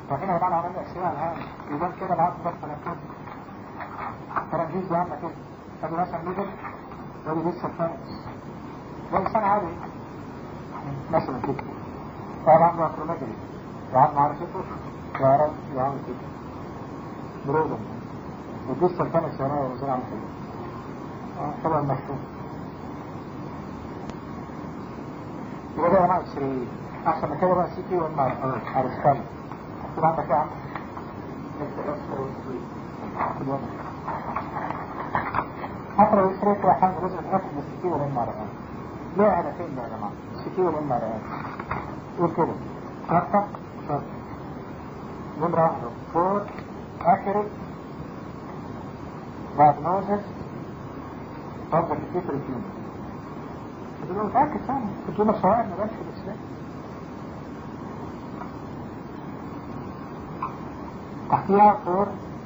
فهنا طبعا عملنا اكسيال الهام يبان كده العقل ده تنفس ترانجيز بيعمل كده. ادي مثلا ميدل ودي لسه الفانس ده انسان عادي مثلا كده طبعا عنده اكروميجري وعنده عارف ايه وعرض وعامل كده برودة ولسه الفانس هنا وزي عامل كده طبعا مشهور. يبقى ده نوع اكسري احسن من كده بقى سي تي والنار على السكان كده عندك ايه عندك حتى لو يسرق كده حاجة لازم تأكد من السي تي والنار ليه هدفين بقى يا جماعة السي تي والنار قول كده شرطة شرطة نمرة واحدة فور accurate diagnosis of the pituitary tumor. بدنا نتأكد ثاني كنت هنا سواء ما بانش في الإسلام تحتيها for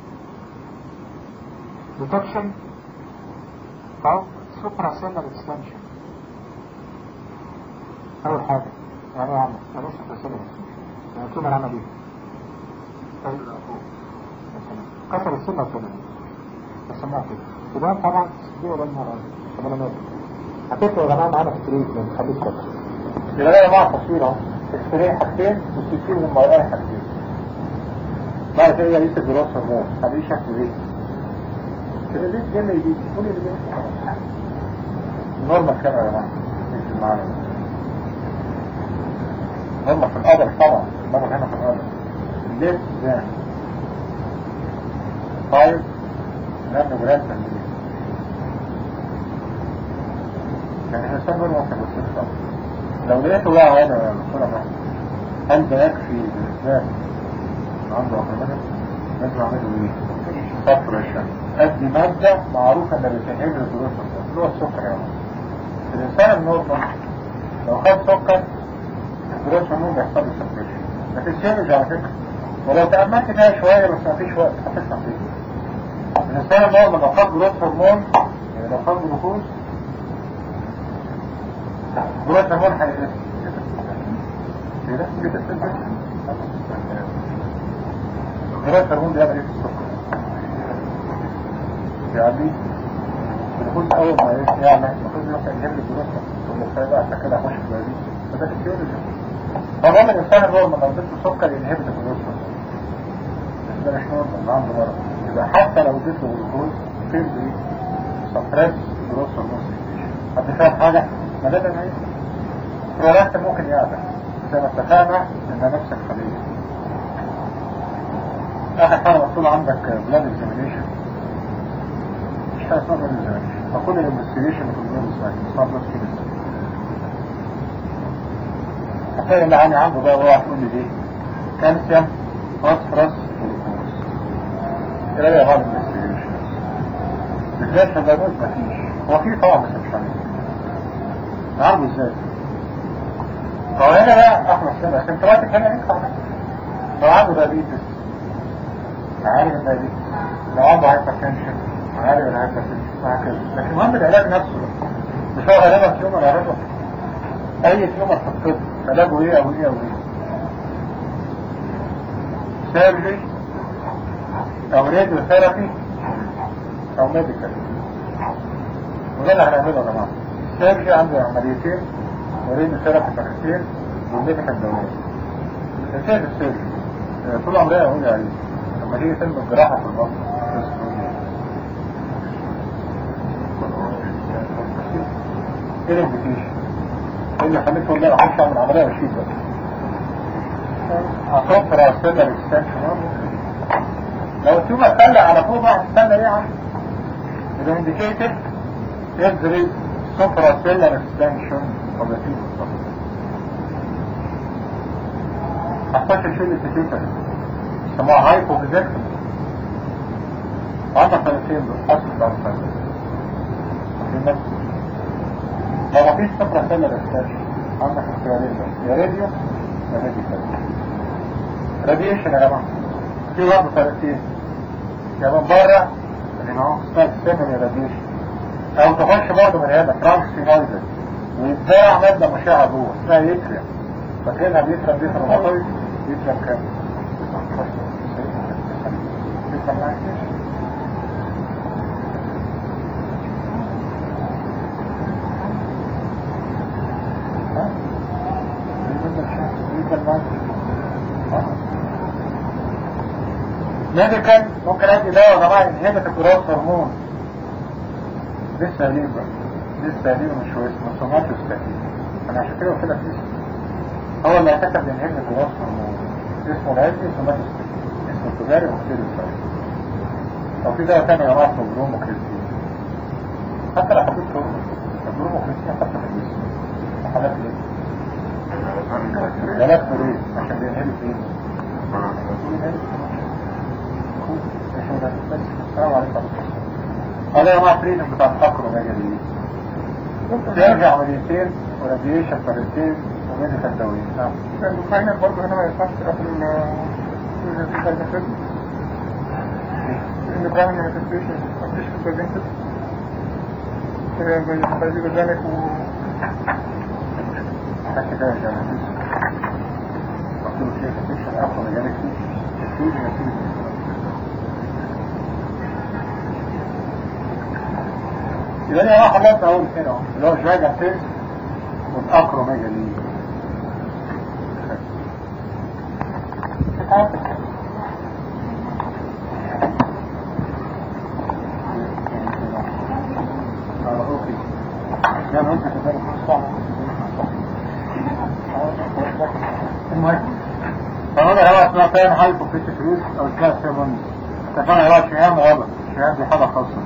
detection of supracellular extension. أول حاجة يعني ايه عمل؟ يعني ايه supracellular extension؟ يعني التومر عمل ايه؟ كسر السنة وكده بسموها كده يبقى طبعا دي ولا المرة طب انا مالي هتفرق يا جماعة معانا في التريتمنت خليك كده يبقى ده يا جماعة تصوير اهو اكسرين حاجتين والسكين والمرأة حاجتين بعد كده لسه دراسة الروح هذه شكل ايه؟ كده ليه جنة يجيب كل اللي جنة نورمال كام يا جماعة مش معانا نورمال في القدر طبعا نورمال هنا في القدر ليه زين 5 نانو جرام تنمية يعني الإنسان نورمال في الوصف لو لقيته بقى هذا يا دكتورة بقى هل ده يكفي بالذات عنده أخرى لازم أعمله إيه؟ سفرشن أدي مادة معروفة إن بتنهي الدروس اللي هو السكر يعني الإنسان النورمال لو خد سكر الدروس النورمال بيحصل له سفرشن ما تتسيبش على فكرة ولو تأملت فيها شوية بس ما فيش وقت هتفهم فيه الإنسان النورمال لو خد جروث هرمون يعني لو خد جلوكوز جروث هرمون هيقل كده كده جروث هرمون بيعمل ايه في السكر؟ يعني الجلوكوز اول ما يعمل المفروض يروح يجيب لي جروث والمخيط بقى عشان كده اخش في البريد فده التيولوجي فالمهم الانسان النورمال لو اديته سكر ينهبط الجلوكوز بس ده مش نورمال عنده مرض يبقى حتى لو اديته جلوكوز فين دي سفرات جلوكوز هرمون حد فاهم حاجه؟ ما ده نهاية البرولاكتين ممكن يعمل زي ما اتفقنا انها نفس الخلية اخر حاجة مطلوب عندك بلاد اكزامينيشن مش حاجة اسمها بلاد اكزامينيشن فكل الانفستيجيشن في البلاد اسمها بلاد كيمستري هتلاقي اللي عاني عنده بقى هو هتقول لي دي كالسيوم فوسفورس جلوكوز ايه رأي يا بعض الانفستيجيشن بالذات في البلاد مفيش هو في طبعا بس مش عارف نعرضه ازاي فهو هنا بقى احنا السنة سيمتوماتيك هنا ينفع لو عنده دايبيتس عارف الدايبيتس لو عنده هايبرتنشن عارف الهايبرتنشن وهكذا لكن المهم العلاج نفسه مش هو غالبا تيومر عرضه اي تيومر في الطب علاجه ايه او ايه او ايه سيرجي او راديو ثيرابي او ميديكال وده اللي هنعمله يا جماعه السيرجي عنده عمليتين وريد ثلاث فاكتين والميديكال دواء الاساس السيرجي طول عمري اقول عليه لما تيجي تلم الجراحه في البطن ايه الانفيتيشن ايه اللي خليك تقول لا اخش اعمل عمليه واشيل بقى اصفر على السيلر اكستنشن لو التيومر طلع على فوق بقى هتستنى ليه عم اذا انديكيتد يبذل supracellular extension of the fetus. تحتاج تشيل التيتوتري يسموها هايبوفيزيكتومي عندك ثلاثين دول حسب بعض الثلاثين لو مفيش supracellular extension عندك اختيارين بس يا راديو يا ميديكال راديشن يا جماعة في برضه ثلاثين يا من بره اللي معاهم اسمها السيمني راديشن او تخش برضه من هنا ترانسفينايزر ويتباع مادة مشعة جوه اسمها يتريم فاكرينها بيتريم دي روماتويد يتريم كام ميديكال ممكن ادي دواء يا جماعه ينهبت الجروث هرمون. لسه ليه بقى؟ لسه ليه مش هو اسمه سوماتوستاتين. انا عشان كده قلت لك هو اللي اعتقد ينهبت الجروث هرمون. اسمه العلمي سوماتوستاتين، اسمه التجاري اوكسيدوسايد. او في دواء تاني يا جماعه اسمه بروموكريستين. حتى لو حطيت البروموكريستين حتى في الجسم حالات ليه؟ علاج مريض عشان بينهبت ايه؟ السلام عليكم. هذا يا جماعه فريدم بتاع الفقر ومجاليه. ترجع عمليتين وراديشن فريتين وميديكال دوايين. نعم. الدكاينات برضه هنا ما ينفعش تقفل الدكاين مانيفستيشن مفيش في البرزنتد زي البرزنك حتى كده يا جماعه مكتوب فيها كتير أفضل مجالك كتير يبقى لي راح الله تقول كده اللي هو شوية فيس والأكروميجالي المهم فهذا هو اسمها فين هايبو فيتفريس او اسمها سيمون تفانا هو شهام غلط شهام دي حاجة خاصة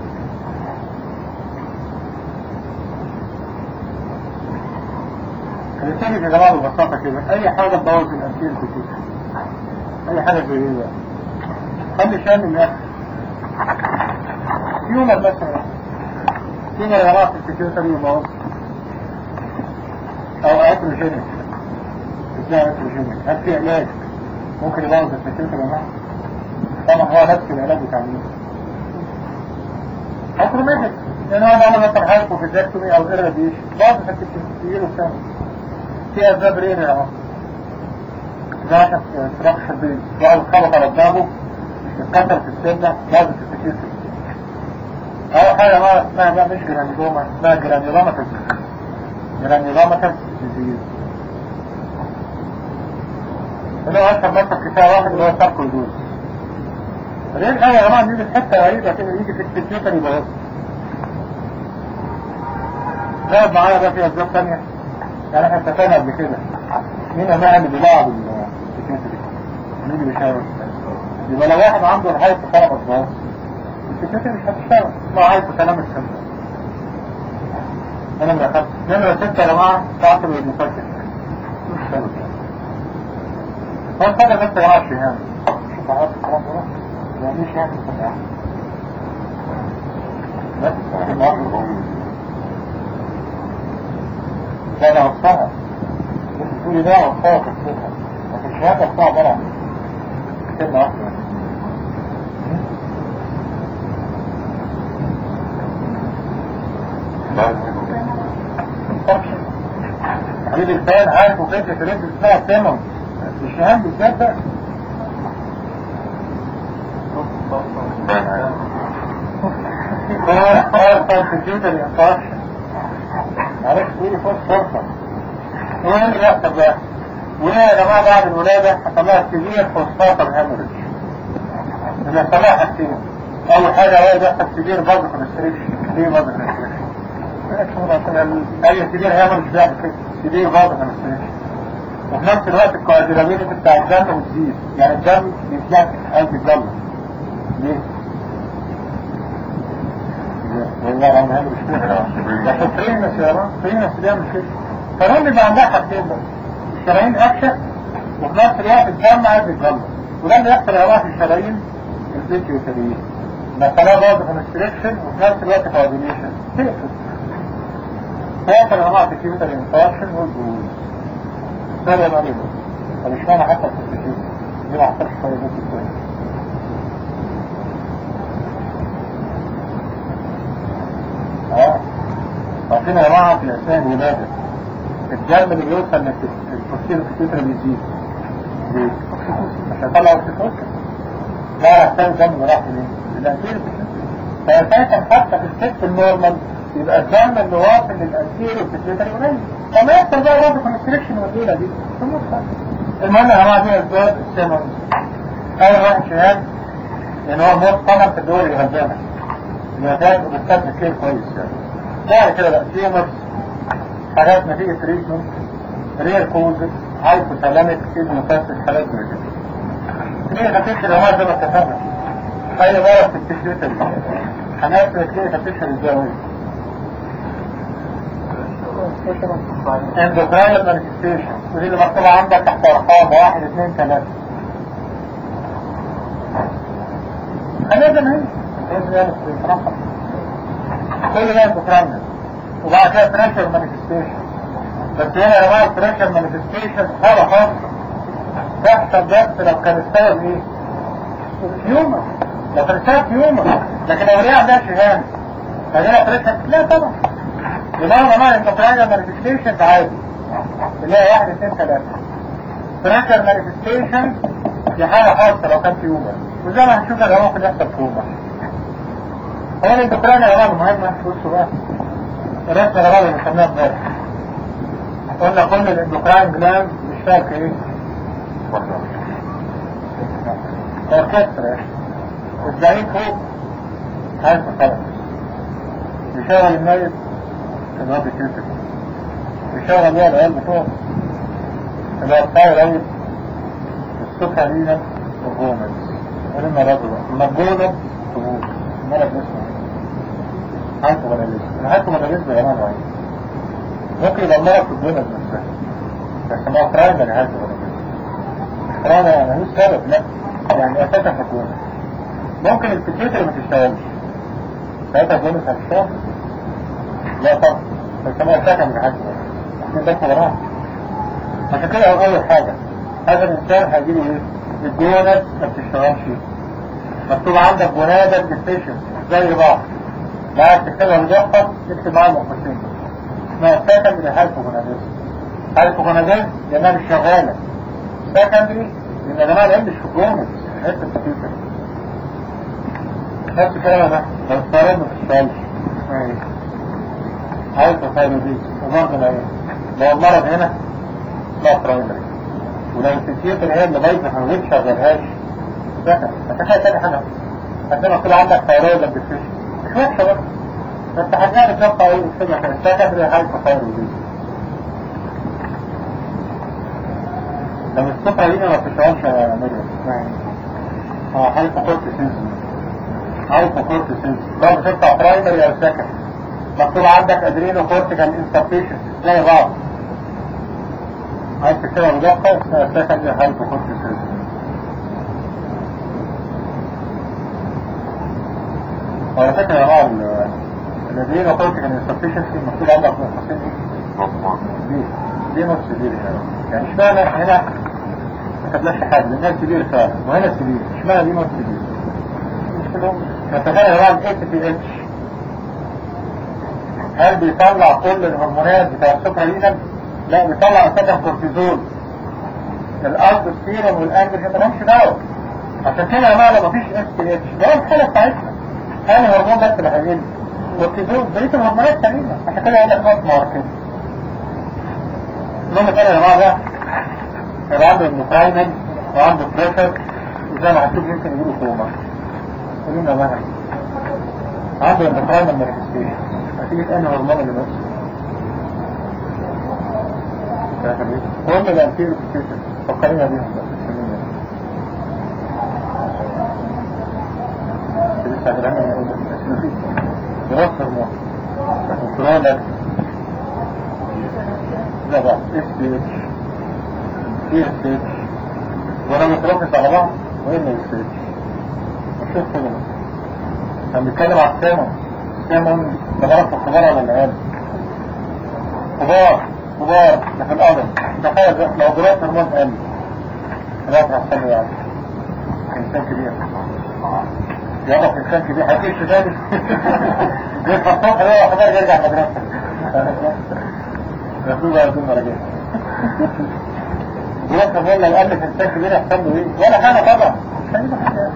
الثاني يا جماعة ببساطة كده اي حاجة تبوظ الانسيل بتوت اي حاجة زي ايه بقى خلي شام الاخر يومر مثلا يومر يا جماعة في البيتيوتري يبوظ او اتروجينيك ازاي اتروجينيك هل في علاج ممكن يبوظ البيتيوتري يا جماعة طبعا هو نفس العلاج بتاع مين اتروميتك لان هو عمل مثلا هايبو فيزاكتومي او ايراديشن بعض البيتيوتري له في أسباب رئة يا عم ذات استراكشر بيز واحد خبط على دماغه اتكسر في السنة لازم تستكيس أول حاجة ما اسمها بقى مش جرانيلوما اسمها جرانيلوماتس ديزيز اللي هو أشهر مرتب كفاية واحد اللي هو ساركويدوز رئة حاجة يا جماعة يجي في حتة غريبة كده يجي في الكمبيوتر يبقى زاد معايا بقى في أسباب تانية يعني احنا اتفقنا قبل كده مين بقى اللي بيلعب السكيورتي مين اللي بيشاور يبقى لو واحد عنده الهايب طلب اصباط السكيورتي مش هتشتغل اسمها هايب كلام السمسة انا من اخذت نمرة 6 يا جماعة تعطل المفكر مش حلو هو حاجة بس يا جماعة الشهام شوف عارف الكلام ده يعني ايه شهام السمسة بس لا لا وصفها بس تقولي لا وصفها وصفها لكن الشهادة وصفها برع كلمة واحدة حبيب الفان عارف وفكرة تريد اسمها سيمون الشهام بالذات بقى كمبيوتر انفاركشن عرفت تقولي فوق فرصة وين اللي يحصل بقى وين يا جماعة بعد الولادة حصلها سيفير فوسفاتال هاموريج اللي حصلها حاجتين اول حاجة هو بيحصل سيفير بازل كونستريكشن ليه بازل كونستريكشن اي سيفير هاموريج بيعمل كده سيفير بازل كونستريكشن وفي نفس الوقت الكواجيلابيلتي بتاع الدم بتزيد يعني الدم بيتلف او بيتجلط ليه؟ والله انا مهم مش كده ده فرينس يا رب فرينس بيعمل كده فالهم يبقى عندها حاجتين بقى الشرايين اكشن وفي نفس الوقت الدم عايز يتجلط وده اللي يحصل يا في الشرايين الفيتيوتريين مثلا بعض كونستريكشن وفي نفس الوقت كوردينيشن تقفل تقفل يا جماعه الفيتيوتري انفاركشن والبروز ده يا مريض فمش معنى حتى الفيتيوتري دي ما حصلش شويه بس الثاني عشان يا جماعه في اثناء الولاده الدم اللي بيوصل للكوستير بيزيد ليه؟ عشان يطلع اوكسيتوسين. لا يحتاج دم راح منين؟ الانتيريور فأساسا حتى في الست النورمال يبقى الدم اللي واصل للانتيريور بيتيوتري قليل، فما يحصل بقى برضه كونستريكشن والليله دي. المهم يا جماعه دي اسباب السيمونز. اول واحد شهاد ان هو موت طبعا في الدول الغلبانه اليابان وبتستخدم كتير كويس يعني. بعد كده بقى تيومرز، حاجات نتيجه تريتمنت، رير كوزز، هايبوثالاميك كيدنيوباثيك، حالات زي كده. ليه خفيف الامراض زي ما اتفقنا؟ اي مرض في البيتيوتري هنعرف ليه خفيف ازاي؟ اندوكراين مانيفستيشن، ودي اللي مكتوبه عندك تحت ارقام 1 2 3. خلينا زي ما هي كل ده اندوكراين. وبعد كده بريشر مانيفستيشن، بس هنا يا جماعه البريشر مانيفستيشن حاجه خاصه تحصل بس لو كان السبب ايه؟ هيومر. لو كان السبب هيومر، لكن لو ليه عندها شهام فهنا بريشر لا طبعا. بمعنى ما الاندوكراين مانيفستيشن عادي اللي هي 1 2 3. بريشر مانيفستيشن دي حاجه خاصه لو كان هيومر، وزي ما هنشوف ده ممكن يحصل هيومر. هو الاندوكراين يا جماعه مهمه. بصوا بقى الرسمه يا جماعه اللي بنسميها امبارح قلنا كل الاندوكراين جلاند مش فاكر ايه؟ اوركسترا. الزعيم فوق عايز خلاص يشغل الميت اللي هو بيتنفس، يشغل بقى العيال بتوعه اللي هو الثايرويد، السكرينة، والجومز. قلنا رجل المجونة تموت المرض اسمه هايبوغوناديزم. الهايبوغوناديزم يا جماعه ممكن يبقى المرض في الجومز نفسها، بس ما برايمري هايبوغوناديزم. مش برايمري يعني ملوش سبب، لا يعني اساسا في الجومز. ممكن البيتيوتري ما تشتغلش ساعتها الجومز هتشتغل؟ لا طبعا، فالسماء ساكن من حاجة عشان ده كبرات. عشان كده أول حاجة هذا الإنسان هيجيله إيه؟ الجونات ما بتشتغلش. مكتوب عندك جونادة ديفيشن زي بعض، لا عايز تكتبها مجفر تكتب معاه مقصين اسمها ساكن من الهايبوغوناديزم. الهايبوغوناديزم لأنها مش شغالة. سكندري لأن يا جماعة العلم مش في الجونات، حتة الكمبيوتر نفس الكلام ده. لو الطيران ما بتشتغلش اسمها إيه؟ هايبوثايرويديزم. وبرضه العين لو المرض هنا لا برايمري، ولو البيتيوتري هي اللي بايظه ما بتشغلهاش سكن. هتخيل تاني حاجه عندما طلع عندك ثايرويد ديفيشن مش وحشه برضه، بس هتلاقي تبقى ايه كده كده سكن هايبوثايرويديزم. لو السكر دي ما بتشتغلش يا مريم هايبوكورتيسيزم. هايبوكورتيسيزم لو بتطلع برايمري او سكن. مكتوب عندك ادرينو كورتيكال انسفيشن زي بعض، عايز تكتبها مدقق سكندري هايبوكورتيسيزم. وعلى فكرة يا جماعة الادرينو كورتيكال انسفيشن مكتوب عندك نقطتين ايه؟ دي نص سبيل يعني اشمعنى هنا ما كتبلاش حاجة لانها سبيل فعلا وهنا سبيل، اشمعنى دي نص سبيل؟ مش كده نتخيل يا جماعة ال ACTH هل بيطلع كل الهرمونات بتاع السكرينة؟ لا بيطلع اساسا كورتيزول. الالدوستيرون والانجلين مالهمش دعوه. عشان كده يا جماعه لو مفيش STH ده الحاله بتاعتنا انا هرمون بس اللي هيجي كورتيزول بقيه الهرمونات سليمه. عشان كده يقول لك نوت ماركت. المهم كده يا جماعه ده يبقى عنده اندوكراين وعنده بريشر وزي ما هتشوف يمكن يجيله كوما. قولوا بقى عنده اندوكراين مانيفستيشن نتيجة أنه هرمون اللي بس كل الأنتير بكتير فكرين بيهم بس لسه أجرامي من أول اسمه فيه جراس هرمون وكرون لك ده بقى SPH TSH وانا مترافس على بعض وإن SPH وشوف كده كان بيتكلم على السيمون تغرق في الكبار على العيال كبار في الأرض. تخيل لو جرات هرمون قل جرات هتخلي يعني إنسان كبير يابا في إنسان كبير هتكيش تاني يدفع الصبح ده وحضر يرجع مدرسة يخلوه بقى يكون مرجع يوصل ولا يألف إنسان كبير يحصل له إيه؟ ولا حاجة طبعا مش هيبقى حاجة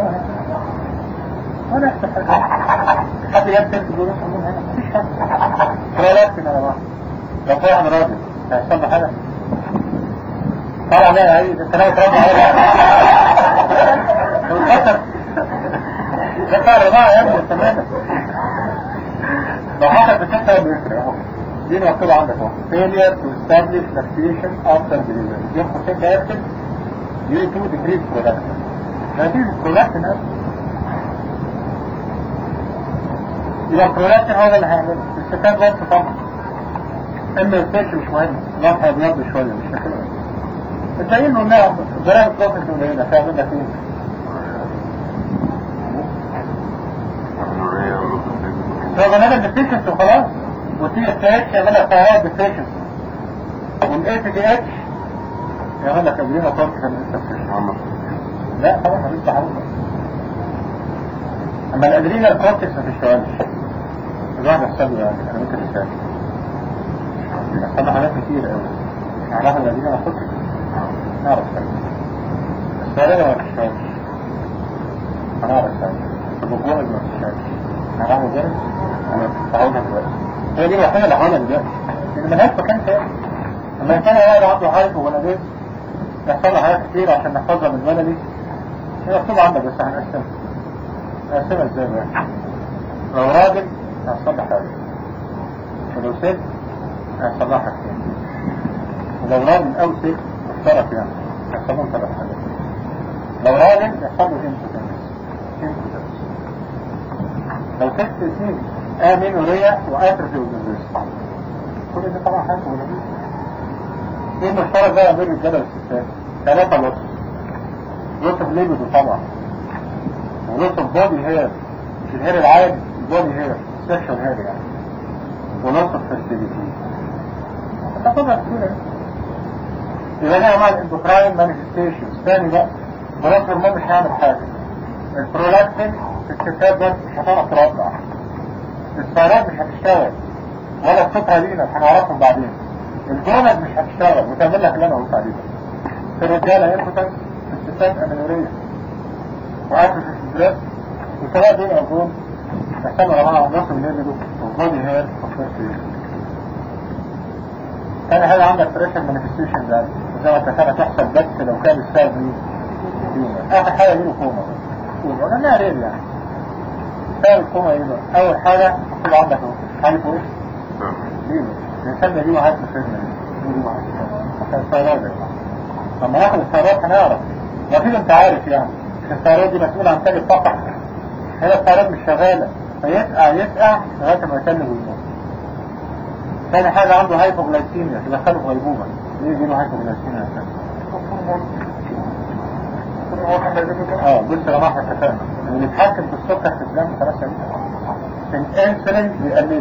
ولا يحصل حاجة. حد يمسك يقول يحصل هنا مفيش حاجة. برولكتين على بعض لو في واحد راجل هيحصل له حاجة؟ طبعا لا عايز انت ناوي تربع والخطر ده بتاع الرضاعة يا ابني تماما. لو حصل بتحصل بيفرق اهو دي مكتوبة عندك اهو failure to establish lactation after delivery يبقى كده يكتب due to decreased production نتيجة production اصلا يبقى production هو اللي هيعمله الستات بس طبعا اما الفيش مش مهم نطها بيض شوية مش فاكرة التانيين قلنا ضرائب الطاقة قليلة فاعمل لك ايه؟ لو غنانا الديفيشنس وخلاص والتي اس اتش يعملها فوائد ديفيشنس والاي تي دي اتش يعملها تمرينة طاقة الانسفيشن لا طبعا ماليش دعوة اما الادرينال كورتكس ما تشتغلش الواحد يحسب يعني انا ممكن اسال يحصل حاجات كتير قوي نعرفها الادرينال كورتكس نعرف السؤالين ما تشتغلش هنعرف البقوة ما تشتغلش هنعرفه ازاي انا تعودها دلوقتي هي دي الوحيدة اللي حاولها دلوقتي لان ملهاش مكان تاني لما يكون واحد عنده حالف وولدين يحصل له حاجات كتير عشان نحفظها من ولدي هي مكتوبة عندك بس هنقسمها ازاي بقى لو راجل هيحصل له حاجة ولو ست هيحصل لها حاجتين ولو راجل او ست اشترك يعني هيحصل لهم 3 حاجات لو راجل يحصل له انفوتنس لو ست اثنين امينوريا واترفي وجنزيس كل ده طبعا حاجة ولدين ايه المشترك بقى بين الرجاله والستات 3 لطف ليبيدو طبعا ولطف بودي هير مش الهير العادي البودي هير سيكشن هير يعني ولطف فيرتيليتي طبعا كتير يبقى هنا مع الاندوكراين مانيفستيشنز تاني بقى ولطف هرمون مش هيعمل حاجه البرولاكتين في الستات بس مش هتعرف ترضع الثيرويد مش هتشتغل ولا الصوتها لينا هنعرفهم بعدين الجوند مش هتشتغل وتعمل لك اللي انا قلت عليه في الرجاله انفوتنس في الستات امينوريه وعارف الستريس وسواء دول او دول يحتمل على نص الليبيدو والبودي هير والفيرتيليتي. تاني حاجه عندك بريشر مانيفستيشن ده زي ما اتفقنا تحصل بس لو كان السبب دي اخر حاجه دي الكوما ولا انا ريل يعني سبب الكوما ايه بقى اول حاجه مكتوب عندك اهو عارف ايه؟ ليه الانسان ده ليه وعاد مفيدنا ليه وعاد عشان الثيرويد لما ناخد الثيرويد هنعرف واكيد انت عارف يعني الثيرويد دي مسؤولة عن تاج الفقر هنا الثيرويد مش شغالة فيسقع لغاية ما يسلم ويموت. ثاني حاجة عنده هايبوغلايسيميا تدخله في غيبوبة ليه يجيله هايبوغلايسيميا بص يا جماعة اتفقنا اللي بيتحكم في السكر في الدم 3 لتر الانسولين بيقلله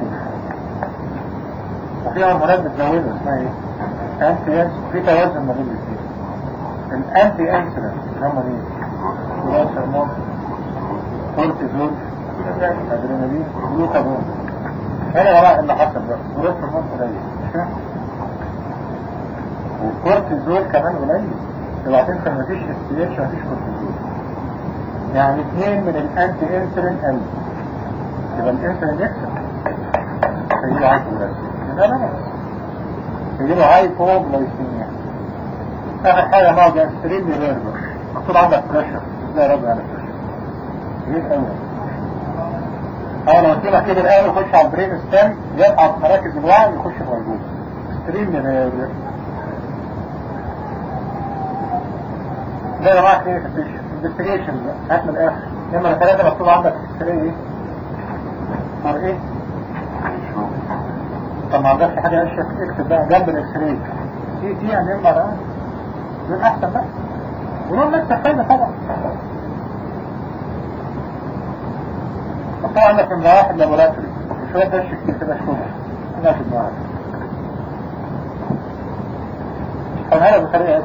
وفي هرمونات بتزوده اسمها ايه؟ انتي في توازن ما بين الاثنين الانتي انسولين هم مين؟ جلاس هرمون كورتيزول ادرينالين جلوكاجون هنا يا جماعه اللي حصل ده جلاس هرمون قليل مش كده؟ والكورتيزول كمان قليل يبقى تنسى مفيش استياتش مفيش كورتيزول يعني 2 من الانتي انسولين قل يبقى الانسولين يكسب فيجيله هايبوغلايسيميا لا لا يجيله هايبوغلايسيميا. اخر حاجه مع جاسترين ريفيربر مكتوب عندك بريشر ازاي راجع على بريشر ايه اول لو قلت لك كده الاول يخش على البرين ستام يقع في مراكز الوعي يخش في غيبوبه ستريم ريفيربر ده يا جماعه كلينيك انفستيجيشن هات من الاخر نمره 3 مكتوب عندك اكسراي ايه؟ مر ايه؟ طب ما عندكش حاجه اشيك اكتب بقى جنب الاكسراي تي يعني ام دول احسن بقى ودول لسه فايدة طبعا طبعا عندك من واحد لابوراتوري وشوية دش كتير كده شكومة كده في دماغك فنهاية بطريقة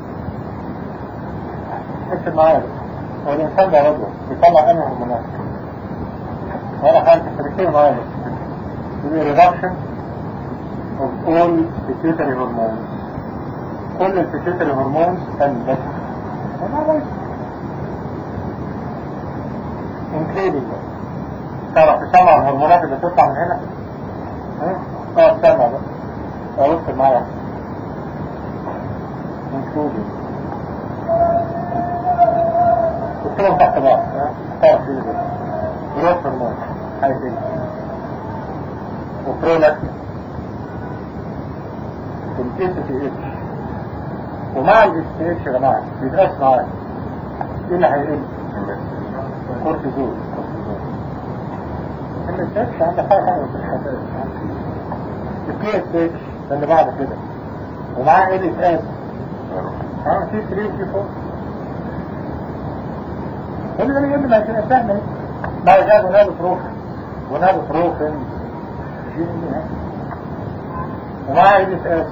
اكتب معايا هو الانسان ده رجل بيطلع انه هرمونات ولا حاجة تفريقية معايا يقول reduction of all pituitary hormones كل البيتيوتري هرمونز قلت انكليدنج. تعرف تسمع الهرمونات اللي تطلع من هنا؟ تسمع بقى اقول معايا انكليدنج كلهم تحت بعض. تعرف كده جروث هرمون هايدين وبرولاكتين والانتيسيتي اتش. ومع الاس اتش يا جماعه بيدرس معايا ايه اللي هيقل؟ كورتيزول. الاس اتش عندك حاجه البي اس اتش اللي بعد كده ومعاه ايه الاتقاس؟ في 3 في 4 كل ده يجب ان سهل. بعد كده ونابو بروفن ومعاه ايه الاتقاس؟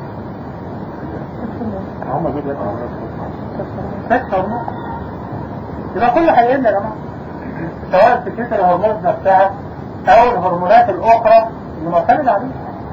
هم دول سكس هرمون. يبقى كل هيقل يا جماعه سواء البيتيوتري الهرمونات نفسها او الهرمونات الاخرى اللي معتمد عليها.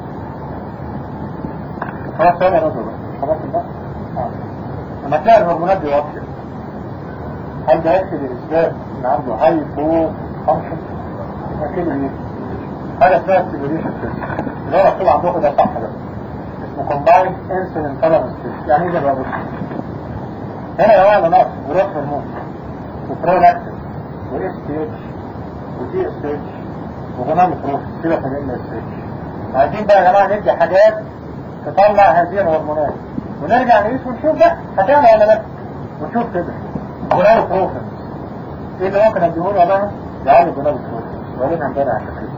خلاص سؤال يا رجل خلاص بقى. لما تلاقي الهرمونات دي واطيه هل ده يكفي لإثبات ان عنده هايبو فانكشن؟ كده ايه؟ حاجه اسمها ستيميوليشن تيست اللي هو مكتوب عندكم ده صح ده اسمه كومبايند انسولين تولرنس تيست. يعني ايه ده بقى؟ هنا يا جماعه ناقص جروث هرمون وبرولاكتين واس تي اتش ودي اس اتش وغنام بروفين كده في الام اس اتش. عايزين بقى يا جماعه ندي حاجات تطلع هذه الهرمونات ونرجع نقيس ونشوف بقى هتعمل ولا لا ونشوف كده. غنام بروفين ايه اللي ممكن اديهوله بقى؟ يعالج غنام بروفين وقالين عندنا على فكره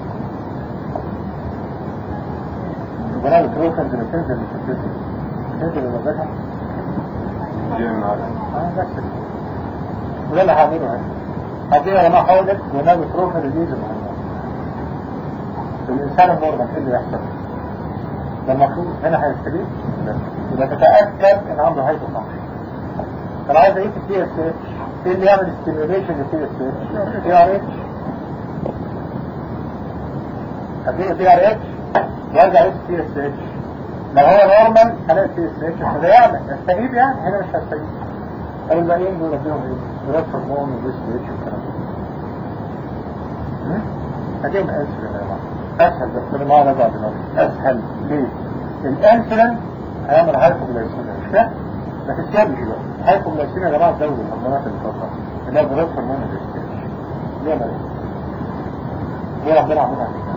غنام بروفين اللي بتنزل من الجسم بتنزل من المزاجة بس وده اللي هعمله هنا. هديه يا جماعه حاولت غنام بروفين اللي ينزل من الانسان النورمال ايه اللي يحصل؟ ده المفروض هنا هيستجيب يبقى تتاكد ان عنده هايبو فانكشن. طب عايز ايه في الدي اس اتش؟ ايه اللي يعمل ستيميوليشن للدي اس اتش؟ دي ار اتش. هديه دي ار اتش وارجع اقيس الدي اس اتش. لو هو نورمال هلاقي الدي اس اتش فده يعمل يستجيب يعني هنا مش هيستجيب. طب الباقيين دول اديهم ايه؟ جروث هرمون ودي اس اتش والكلام ده. هديهم انسولين يا جماعه اسهل بس ما نرجع دلوقتي اسهل ليه؟ الانسولين هيعمل هايبوغلايسيميا مش كده؟ ما تتجابش بقى هايبوغلايسيميا يا جماعه تزود الهرمونات اللي بتطلع اللي هي جروث هرمون الاستيج. ليه ما ليه ربنا عملها كده؟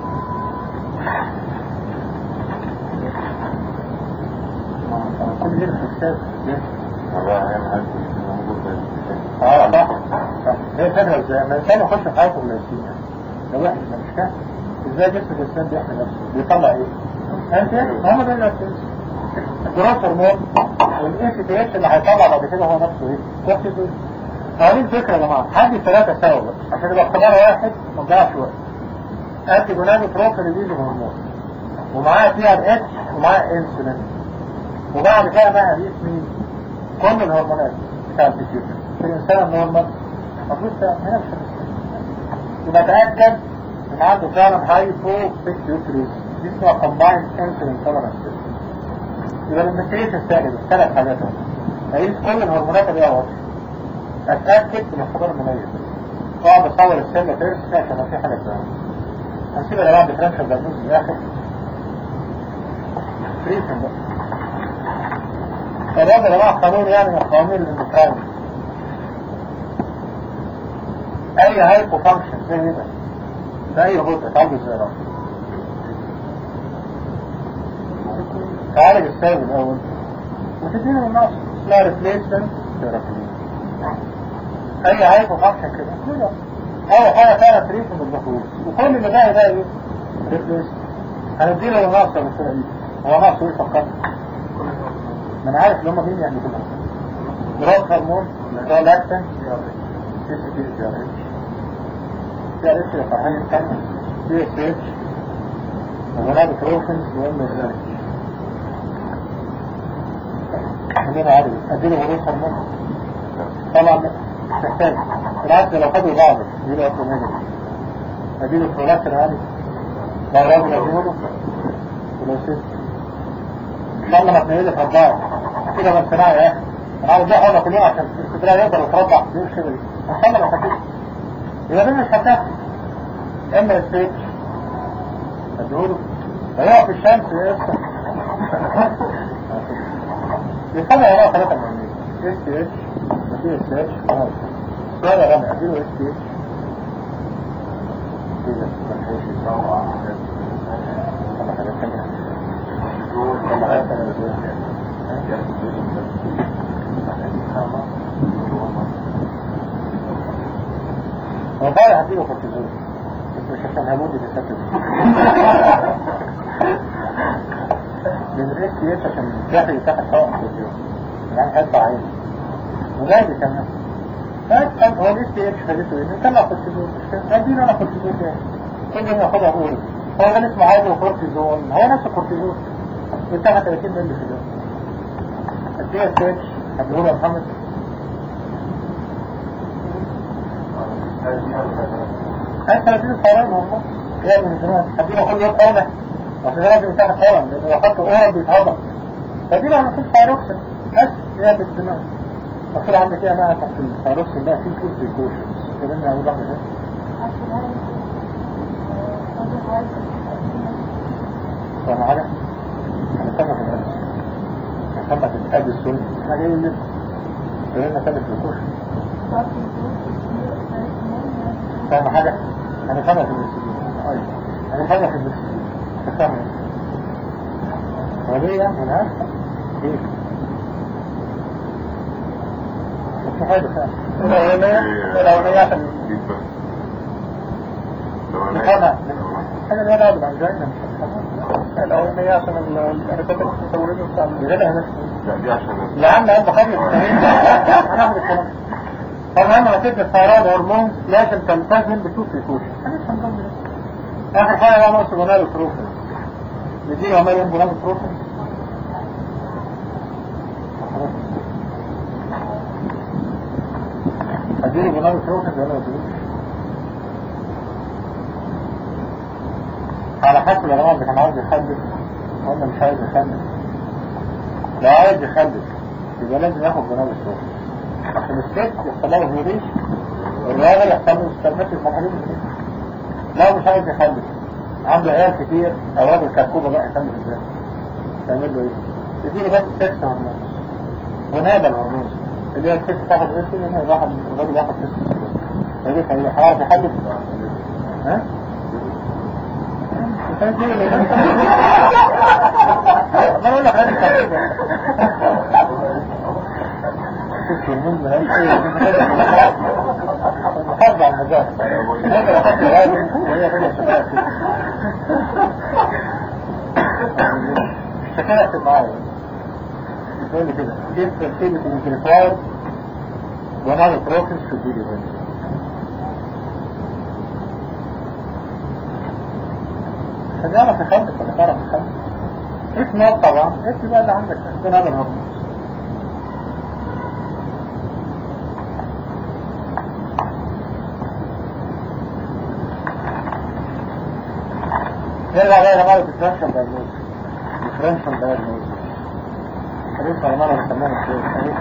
كل دي الحساب ليه؟ صح هي فكره ازاي؟ ما الانسان يخش في هايبوغلايسيميا ده وحش ده مش كده؟ ازاي جسم الانسان بيحمي نفسه؟ بيطلع ايه؟ انت هم دول الاساس. الجروث هرمون والاي سي تي اتش اللي هيطلع بعد كده هو نفسه ايه؟ كورتيزول. هذه الفكره يا جماعه هدي ثلاثه سوا بقى عشان يبقى اختبار واحد ما تضيعش وقت. ادي جونادو بروفين ريليز هرمون ومعاه تي ار اتش ومعاه انسولين وبعد كده بقى هديس مين؟ كل الهرمونات بتاع البيتيوتري. في الانسان النورمال المفروض هنا مش هتستخدم. يبقى تاكد ان عنده فعلا هايبو بيتيوتري دي اسمها كومبايند انسولين تولرنس تيست. يبقى الانفستيجيشن الثاني ثلاث حاجات هقيس كل الهرمونات اللي هي واضحه اتاكد من اختبار المميز واقعد اصور السله ترسي عشان في حاجه ثانيه. هنسيب يا جماعه ديفرنشال دايجنوز في الاخر فريسن بقى. فده يا جماعه قانون يعني من قوانين الاندوكراين. اي هايبو فانكشن زي ده ده اي غدة تعالج ازاي رأس تعالج السبب الاول وتدينا من النص اسمها ريبليسمنت ثيرابي. اي هايبو فانكشن كده اول حاجه فعلا تريتمنت بالدخول وكل اللي باقي ده ايه؟ ريبليسمنت. هنديله النص يا دكتور ايه؟ هو نص ايه فكرت؟ ما انا عارف اللي هم مين يعني كده جروث هرمون اللي هو لاكتين سي سي تي جي ار اتش جي ار اتش يفرحين الثاني سي اس اتش وغناب بروفين وام اس اتش. خلينا عادي اديله جروث هرمون طبعا تحتاج العكس لو خدوا بعض يبقى اوتوماتيك اديله برولاكتين عادي لو راجل اديله ولو ست ان شاء الله ما تنيلك 4 كده بس صناعي يا اخي. انا عاوز ده حاجه كلها عشان الصدر يقدر يتربع في الشغل. محمد لو خفيف يبقى مين مش هتاخد اما السيتش اديهوله هيقف في الشمس يا اسطى. يخلي وراء 3 مهمين اس تي اتش وفي اس اتش خلاص. السؤال يا رامي اديله اس تي اتش كده ملحوش يطلع طلع حاجات تانية طلع حاجات تانية هو طالع هديله كورتيزون بس مش عشان هموت بسبب من الاس تي اتش عشان الجاهل تحت طاقة كورتيزون يعني هيطلع عيني وجايبي كمان فأسأل هو الاس تي اتش خليته ايه؟ نطلع كورتيزون مش كده؟ هديله انا كورتيزون تاني كل يوم ياخدها اقوله هو ده اسمه عايزه كورتيزون هو نفس الكورتيزون بتاعها 30 مللي في اليوم الدي اس اتش هديهوله يا محمد حتى 30 صارين والله هي من زمان هديله كل يوم طاولة عشان لازم يتاخد طاولة لأنه لو خدته قوة بيتهضم فديله على طول فايروكسن بس هي بالدماغ مكتوب عندك ايه يا جماعة تحت الفايروكسن ده فيه فول بريكوشنز كده لنا أول واحدة ده فاهم حاجة؟ هنسمى في الأدس هنسمى في الأدس سول احنا جايين لسه كده لنا 3 بريكوشنز فاهم حاجة؟ هنفهمها في المكسدين هنفهمها في المكسدين هنفهمها وليه يعني هنا ايه؟ مش حاجة فعلا الأولية عشان نفهمها حاجة ليها دعوة بالأنجاينا الأولية عشان الأنجايات المتولدة بتاع بجد هنا لا دي عشان يا عم أنت خبر هناخد الكلام فالمهم نتيجة الثيران هرمون لازم تلتزم بشوف الكوشن آخر حاجة بقى نقص جنال البروفين نديله عمال جنال البروفين اديله جنال البروفين ولا ما اديلوش على حسب يا جماعة اللي كان عاوز يخلف ولا مش عايز يخلف لو عايز يخلف يبقى لازم ياخد جنال البروفين عشان الست يحصل له هيريش والراجل يحصل له استرمات المحلول لو مش عايز يخلف عنده عيال كتير اواد الكركوبة بقى يخلف ازاي تعمل له ايه يديله بس 6 هرمون ونادى الهرمون اللي هي الست تاخد اسم هنا الراجل ياخد 6 يديك هيبقى حوالي يخلف ها مش عايز ايه اللي ما اقول لك هذه كركوبة المنزل محافظ على المزاج هذا لحظة الراجل وهي كده شكاية الشكاية في معايا يقول لي كده كيف ترتيبة الانكريفاير ونال البروكنس في الفيديو هنا عشان يعرف يخلص ولا تعرف يخلص اسم نوع طبعا اسم بقى اللي عندك اسم هذا الهرمون نرجع بقى لغاية الديفرنشال دايجنوستس الديفرنشال دايجنوستس خلينا يا جماعة نسميها ازاي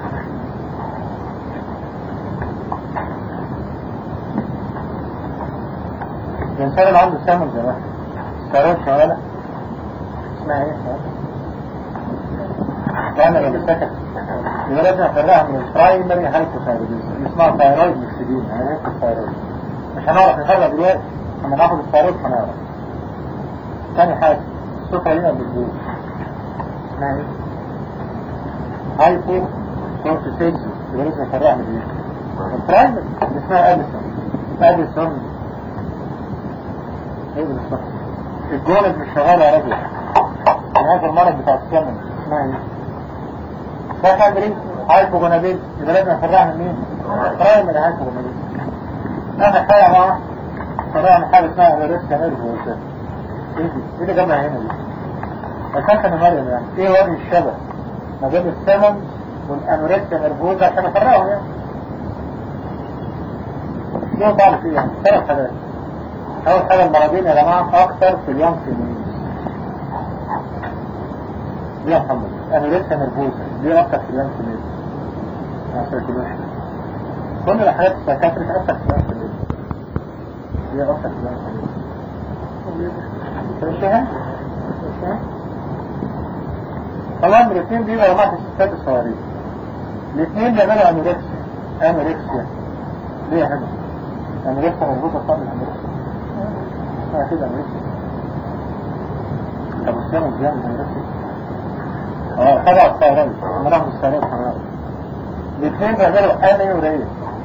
الإنسان اللي عنده سامن زي واحد ستارات شغالة اسمها ايه؟ وانا اللي بسكت يبقى لازم افرقها من البرايمري هايبوثايروديزم اللي اسمها ثايرويد مكسدين يعني ايه الثايرويد مش هنعرف نفرق دلوقتي لما ناخد الثايرويد هنعرف ثاني حاجة الصفة هنا بالجوز اسمها ايه؟ هايبو كورتيسيزم يبقى لازم نفرقها من ايه؟ البرايمري اللي اسمها اديسون ايه اللي اسمها؟ الجولد مش شغال يا راجل هذا المرض بتاع السمن اسمها ايه؟ سكندري هايبوجوناديل يبقى لازم نفرقها من مين؟ برايمري هايبوجوناديل اخر حاجة معاه فرقها من حاجة اسمها انوريكسيا نيرفوزا ايه اللي جابها هنا دي؟ اساسا مريم يعني ايه وجه الشبه ما بين السمن والانوريكسيا نيرفوزا عشان افرقهم يعني ليه بعض فيه يعني 3 حاجات اول حاجة المرضين يا جماعة اكتر في اليوم سنين ليه يا محمد انوركسيا نرفوزا دي اكتر في اليوم كمية سيركيليشن. كل الحاجات السايكاتريك اكتر في اليوم كمية دي اكتر في اليوم كمية. فاهمها؟ طبعا الاثنين دي مجموعة الستات الصغيرين. الاثنين بيعملوا انوركسيا ليه يا حبيبي؟ انوركسيا مربوطة بطعم الانوركسيا كده انوركسيا. طب السنة ازاي انوركسيا؟ طبعا الثيرويد مرض الثيرويد حمام. الاثنين بيعملوا انيوريا.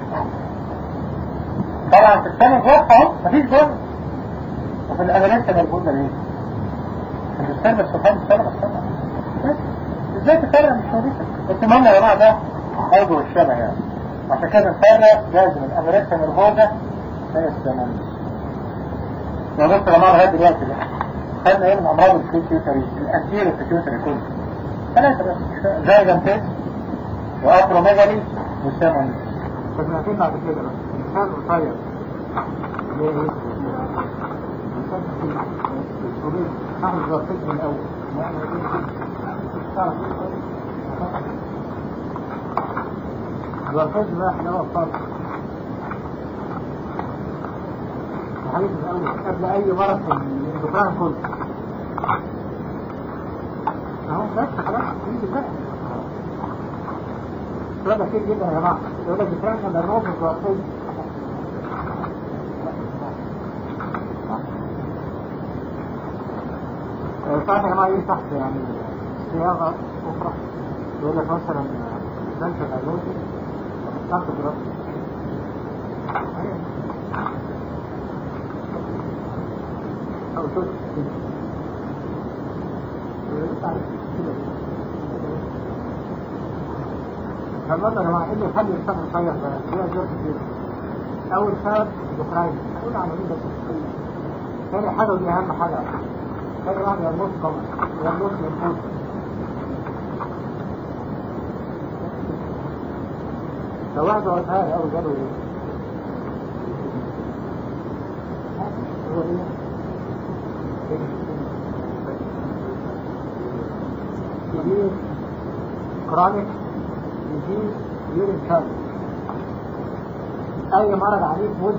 طبعا في السنة واضحة مفيش جرم. وفي الانوركسيا مربوطة ليه؟ في السنة سبحان السنة السنة ازاي تفرق مش مريضة؟ التمنى يا جماعة ده أوجه الشبه يعني. عشان كده نفرق لازم الأمريكا مربوطة هي السمنة. لو بص يا جماعة لغاية دلوقتي بقى خدنا ايه من أمراض البيتيوتري الأنتيرو البيتيوتري كله 3 بس زي جنتيز وأكروميجالي والسمنة. كنا عارفين بعد كده بقى الإنسان قصير ليه ايه؟ الإنسان قصير نحن ظرفت من الأول الوفاز بقى حلاوة خالص الحديث الأول قبل أي مرض في الدكران كله اهو بس خلاص يجي بقى ده كتير جدا يا جماعة يقول لك الدكران كان الروح الوفاز ساعات يا جماعة ايه تحت يعني صياغة أخرى يقول لك مثلا زنك الأجوزي تحت دراسة أو شوف فالمرة يا جماعة اللي يخلي الإنسان يصيح بقى هي أسباب كتير. أول سبب الأوكراين أقول عملية بس ثاني حاجة ودي أهم حاجة ثاني واحد يرموس قمر يرموس ينفوس لو واحد وقتها أول جاله إيه؟ هو إيه؟ يجيب كرونيك يجيب يورين شارج أي مرض عليه مدة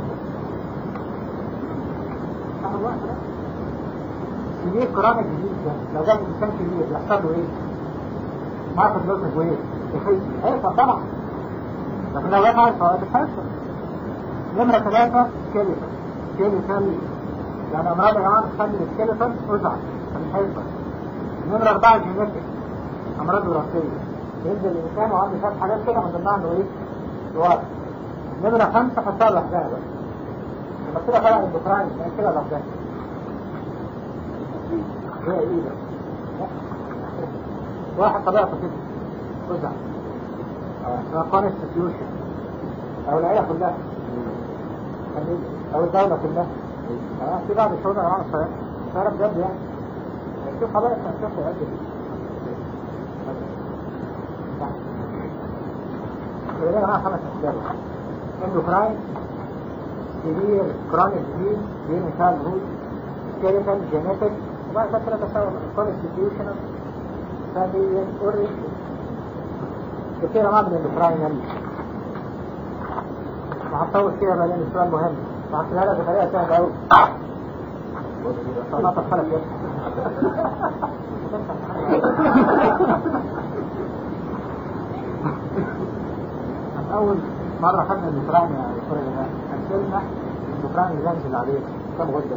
أول واحد يجيب كرونيك جديد ده لو جاب إنسان كبير يحصل له إيه؟ ماركت لوز كويس يخيط هيفضل طبعا لكن لو جاب هاي فوائد الحاسة نمرة 3 سكيليتال يعني أمراض يا جماعة تخلي السكيليتال أزعج فمش هيفضل نمرة 4 جينيتك أمراض وراثية ينزل الإنسان وعنده شوية حاجات كده من ضمنها إنه إيه؟ الوراثة نمرة 5 حطها لوحدها بقى لما كده طلع الدكراين كان كده لوحدها هي إيه ده؟ واحد طبيعته كده أزعج كونستيتيوشن أو العيلة كلها أو الدولة كلها في بعض الشهور يا جماعة الصغيرة بجد يعني شوف حضرتك نشوف قد ايه يا جماعة 5 أسباب اندوكراين سيفير كرونيك ديزيز دي مثال روت سكيليتال جينيتك وبعد كده 3 أسباب كونستيتيوشنال فاميليال اوريج كتير ما من الاندوكراين وهنطول فيها بقى لان السؤال مهم وهحكيها لك بطريقه سهله قوي صناعه الخلق يا اول مره خدنا الاندوكراين يا دكتور يا جماعه كان الاندوكراين اللي بينزل عليه كام غده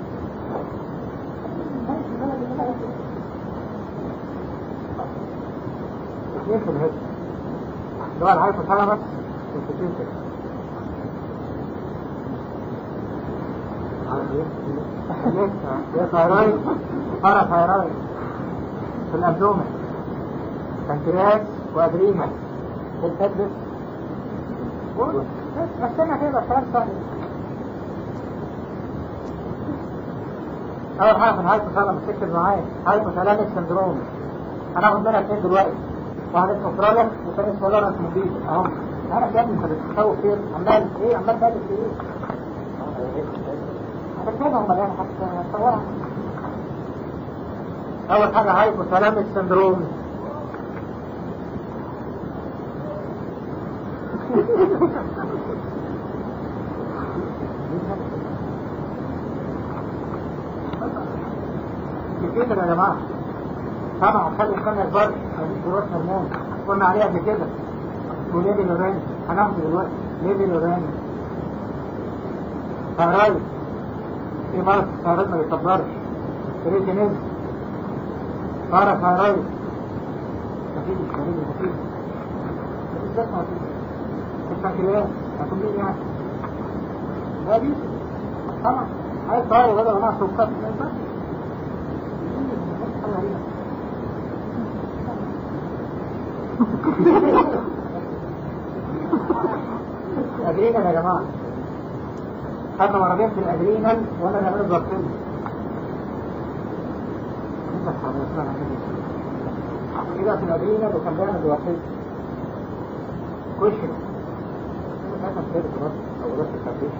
2 في الهيد اللي هو الهايبوثالاموس والبيتيوتري ثايرويد باراثايرويد في الابدومن بنكرياس وادرينال في الكبد بس كده كلام سهل اول حاجه في الهايبوثالاموس تكتب معايا هايبوثالاميك سندروم هناخد منها 2 دلوقتي واحد اسمه فرالك وثاني اسمه لورنس موبيل اهو انا بجد انت بتسوي خير عمال ايه عمال بالك في ايه هتكتبهم مليان هتصورها اول حاجه هايبوثالاميك سندروم كده يا جماعة طبعا خلي الإنسان يكبر هذه جروس هرمون قلنا عليها قبل كده وليبي لوراني هناخد دلوقتي ليبي لوراني ثايرويد في مرض ثايرويد ما بيكبرش كريتينيزم بارا ثايرويد مفيش مفيش بالذات مفيش البنكرياس هتقول لي يعني ده دي طبعا عايز ثايرويد بدل ما سكر ما ينفعش الادرينال يا جماعة خدنا مرضين في الادرينال وانا نعمل ضغطين كده في الادرينال وكان بيعمل ضغطين كشري مثلا كده خلاص او رأس الكابيش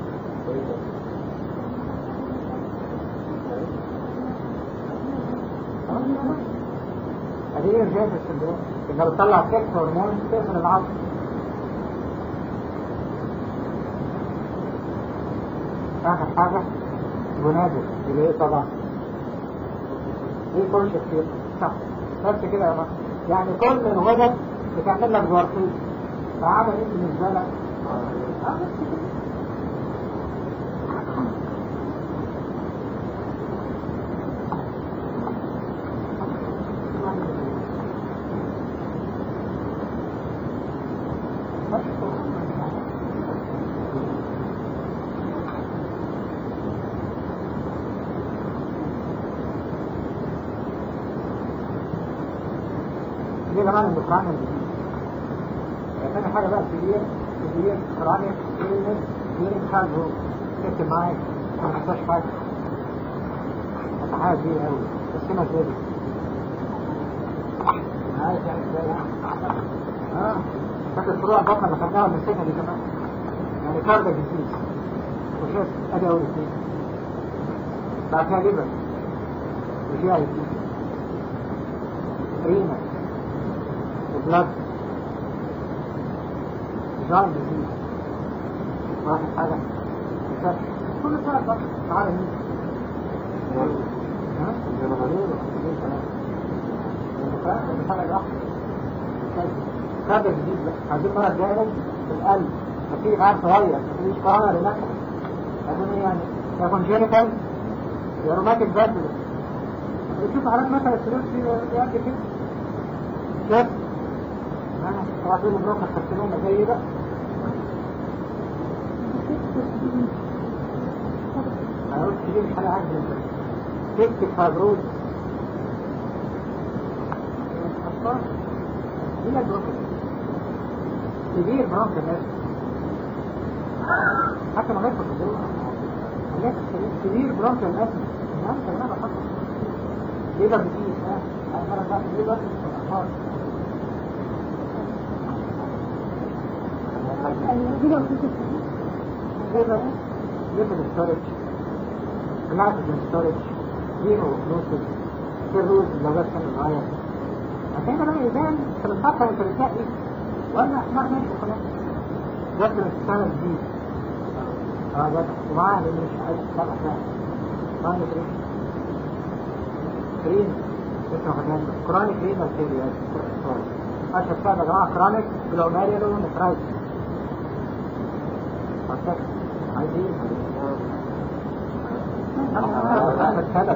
هذه رجال السندروم إذا بتطلع سكس هرمون تقفل العصر آخر حاجة جنازل اللي هي طبعا دي كل شخصية صح بس كده يا مصر يعني كل الغدد بتعمل لك ظرفين فعمل ايه بالنسبة لك؟ دي كمان الدكران الجديد ثاني حاجة بقى كبير قراني كبير خالده تكتب معايا ما نحتاج حاجة حاجة كبيرة أوي بس كما تقولي عايز يعني ازاي فاكر فروع البطنة اللي خدناها من السنة دي كمان يعني كاردة جديد وشوف ادي أول اثنين بعد كده ليبر وجي اي تي رينا وبلاد جان جديد واحد حاجة كل سنة بقى تعالى مين كارد جديد بقى عايزين مرة جاهز في القلب مفيش عارف صغير مفيش كورونا لنفسه عايزين ايه يعني يا كونجينيتال يا روماتيك بادل تشوف علامات مثلا السلوك في يد كده شايف طبعا دول بروح الكارسينوما زي بقى هنقول كتير مش حاجة عايز تكتب فابروز دي لك بروكة كبير برونك الناس حتى ما يدخل في الدولة الناس كبير برونك الناس الناس كمان بحطه ليبر بتيجي أنا بقى ليبر والأخبار ليبر ستورج اللايكوجين ستورج زيرو فلوسز سيروز اللغات كانت معايا عشان كده بقى يبان في الفترة وانت بتلاقي ولا ما ماشي خلاص جات السنة الجديد جات ومعاها اللي مش عايز تطلع فيها معاها كريم اسمه خدام كرونيك رينال فيلير اشهر سبب يا جماعة كرونيك جلوميريولو نفرايتس عايزين السبب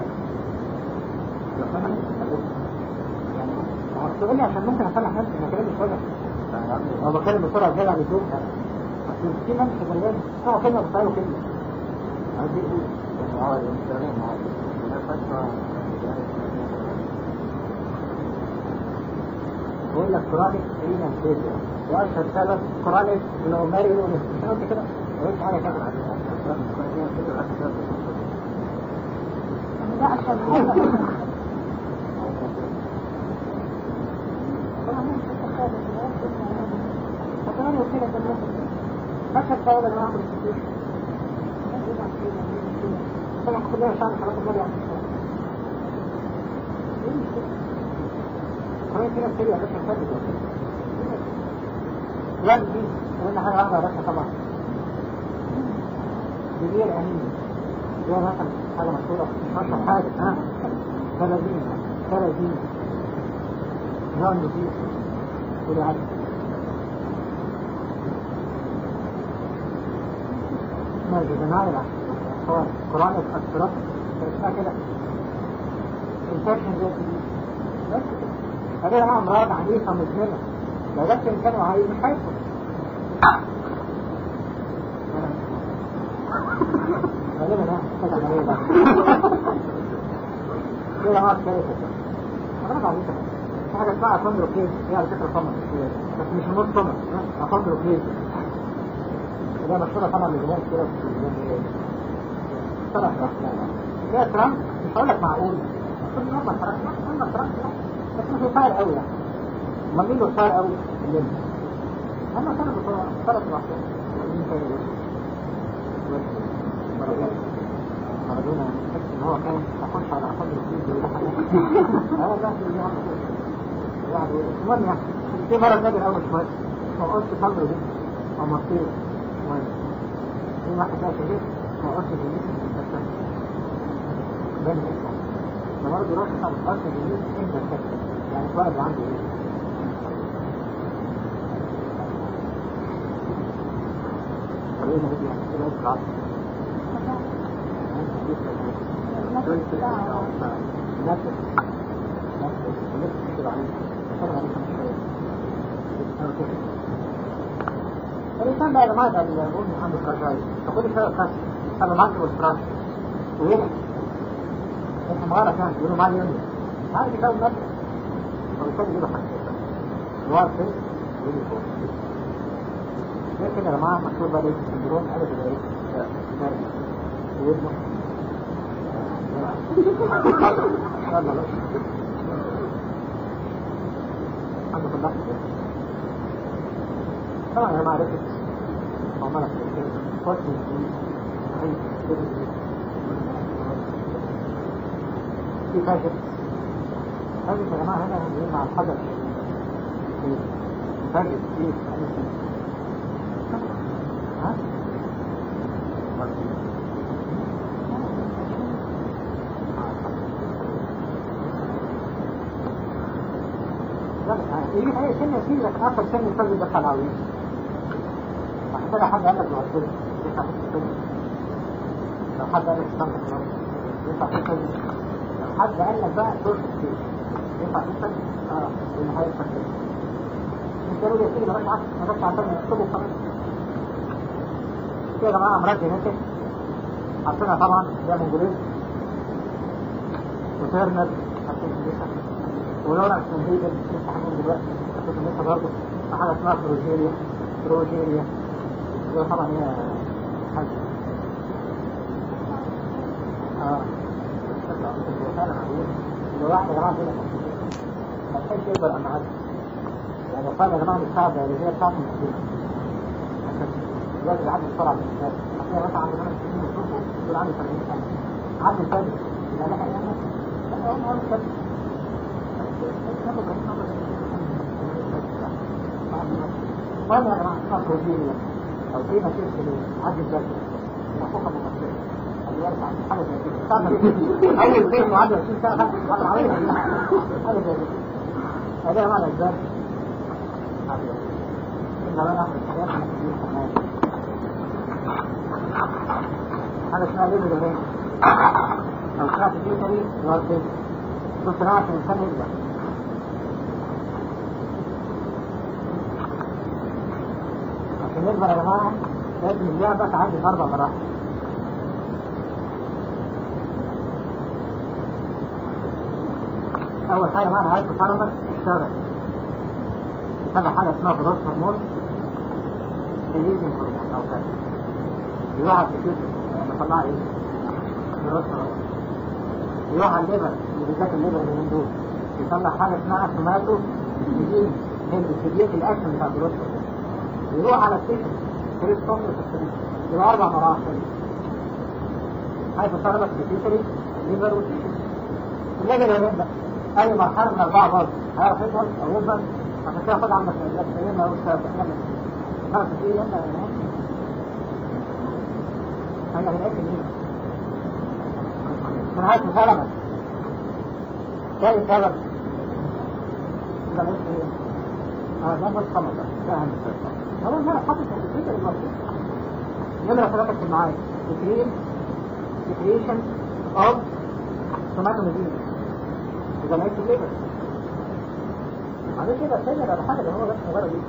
تقول لي عشان ممكن اصلح نفسي انا كلامي بسرعه انا بتكلم بسرعه زياده عن اللزوم اصل في ناس شغالين هو كلمه بتاعه كلمه عايز بقول لك كرونيك رينال فيلير واشهر سبب كرونيك جلوميريولو نفرايتس قلت كده قلت حاجه كده لا عشان فكمان يوصيلة بالنسبة مشهد طاولة جماعة بالسكوش طبعا كلها شعر خلاص المرة يعني كمان كده بتريد عشان ثابت الواد دي قلنا حاجة واحدة ورسها طبعا كبير أمين زي مثلا حاجة مشهورة مش أشهر حاجة ثلاثين جون نجيب كل عدد ما جزناي لها هو قرآن الأسرات اسمها كده انفكشن زي كده بس كده هذه لها أمراض عنيفة مزمنة لو جبت إنسان وعايز مش هيدخل غالبا ده كده عملية ده كده ما كارثة أنا بعد كده في حاجة اسمها أفندروكليز هي على فكرة صمت بس مش النص صمت أفندروكليز ده مشهورة طبعا لزمان كده في طرح كده ترامب مش هقول لك معقول كل يوم ما ترامب بس مش صار قوي يعني ما مين له صار قوي الليل انا كانوا بصراحه ثلاث واحدات مين كان مارادونا تحس ان هو كان يخش على اعصاب الفيل انا لا يعني المهم يعني في مره نادر اول شويه ما قلت صبر دي او مصير في واحد بقى شهيد ما قلت جديد بين الاسلام ده برضه راح يصعب قلت جديد انت الكتب يعني اتولد عنده ايه طريقنا بدي يعني كده يطلع الإنسان بقى لما يدعي يقول عنده رجائي فكل شيء يخش هذا معك والفراش ويلح إحنا مغارة كانت يقولوا معي يومي هذا كتاب نفسه وبالتالي يجيبه حاجة الوار فيه ويلي فوق زي كده يا جماعة مكتوب بقى ليه السندروم عدد الإيه ويبنه يلا بس الحمد لله طبعا يا جماعة رفت عمالة فوتني في فاجر فاجر يا جماعة هنا هنقول مع الحجر فاجر كتير ها؟ يجي في أي سن يسير لك أكثر سن يفضل دخل العوين عشان كده حد قال لك لو هتقول ينفع تكتب لو حد قال لك تنفع ينفع تكتب لو حد قال لك بقى دور كتير ينفع تكتب لأن هاي الفكرة مش قالوا لي يسير لغاية عشر ما بس عشان يكتبوا خلاص كده يا جماعة أمراض جينيتك حطينا طبعا ده منجوليز وتيرنر حطينا لسه ولورا سنهيدل لسه حنون دلوقتي حطينا لسه برضه حاجة اسمها بروجيريا ده طبعا هي حاجة لو واحد يا جماعة كده ما تحبش يقدر أما عادي يعني قال يا جماعة الشعب الرجالية بتاعته مكتوبة عشان دلوقتي العدد بسرعة بالنسبة هتلاقي مثلا عند 8 سنين وشوفه دول عنده 70 سنة عدد الفجر إذا لحق يعني لا هم عدد الفجر طيب يا جماعة اسمها بروجيريا أو في مسير سليم عدد الفجر مفوقة ممثلة حاجة زي كده أول بيت وعدد 20 سنة حاجة عوية حاجة زي كده هذا يا جماعة الأسباب إن لا نأخذ الحياة من كثير حماية حاجة اسمها ليبي دولين أو سرعة الجيتري الوردين دو سرعة الإنسان يبدأ عشان يكبر يا جماعة لازم اللعبة تعدي 4 مراحل أول حاجة معنا عايز تفرمك اشتغل يتبع حاجة اسمها بروس هرمون الليزين هرمون أو كذا يروح على الكتب لما طلع ايه بروس هرمون يروح على الليبر اللي بالذات الليبر من دول يطلع حاجة اسمها سوماتو يجين هند سبيت الأكشن بتاع بروس هرمون يروح على السيكل كريس تومي وتستريك يبقى 4 مراحل عايز تفرمك بسيكري ليبر وسيكل الليبر يا بقى أي مرحلة من 4 برضه هيعرف يظهر أو يظهر عشان كده خد عندك يا اما استاذ خلاص ايه يلا انا بنأكد هنا من هذه الظلمة تاني سبب ده ليس ايه ده مش خمسة ده اهم سبب هو انا حاطط الفكرة الموضوع نمرة ثلاثة في المعايا creation of somatomedia إذا ما يكتب ليبر عليه كده السيدة ده حاجة هو بس مجرد ايه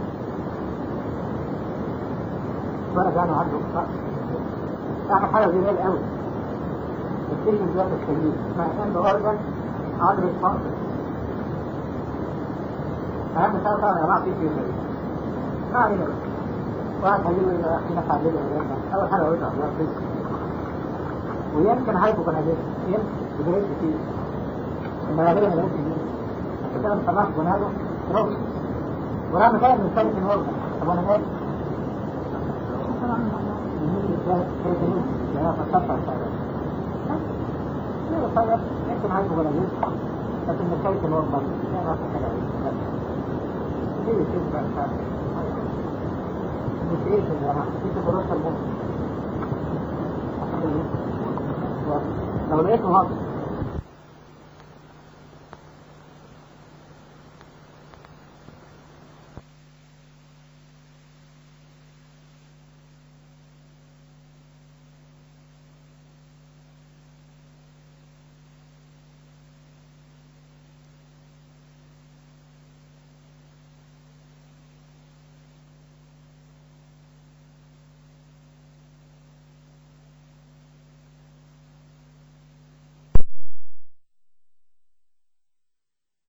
وانا جانا عنده اخر حاجة دي قليل قوي الكلمة دلوقتي التجديد اسمها end organ on responsive اهم سنة طبعا يا جماعة في ما علينا بس واحد هيجيب لي اخينا تعليل اول حاجة قلتها الله فيك ويمكن هايبو كناديش يمكن بدريش كتير المنابير اللي ممكن يجيب عشان كده مصنعش بناده روش ورغم كده من الثالث الورد طب انا مالي يعني فكرت على الشعر طيب يمكن هايبو كناديش لكن من الثالث الورد برضه يعني نفس كده ايه كده بقى الشعر مش ايه يا جماعه انت بروح الموت لو لقيته هاضر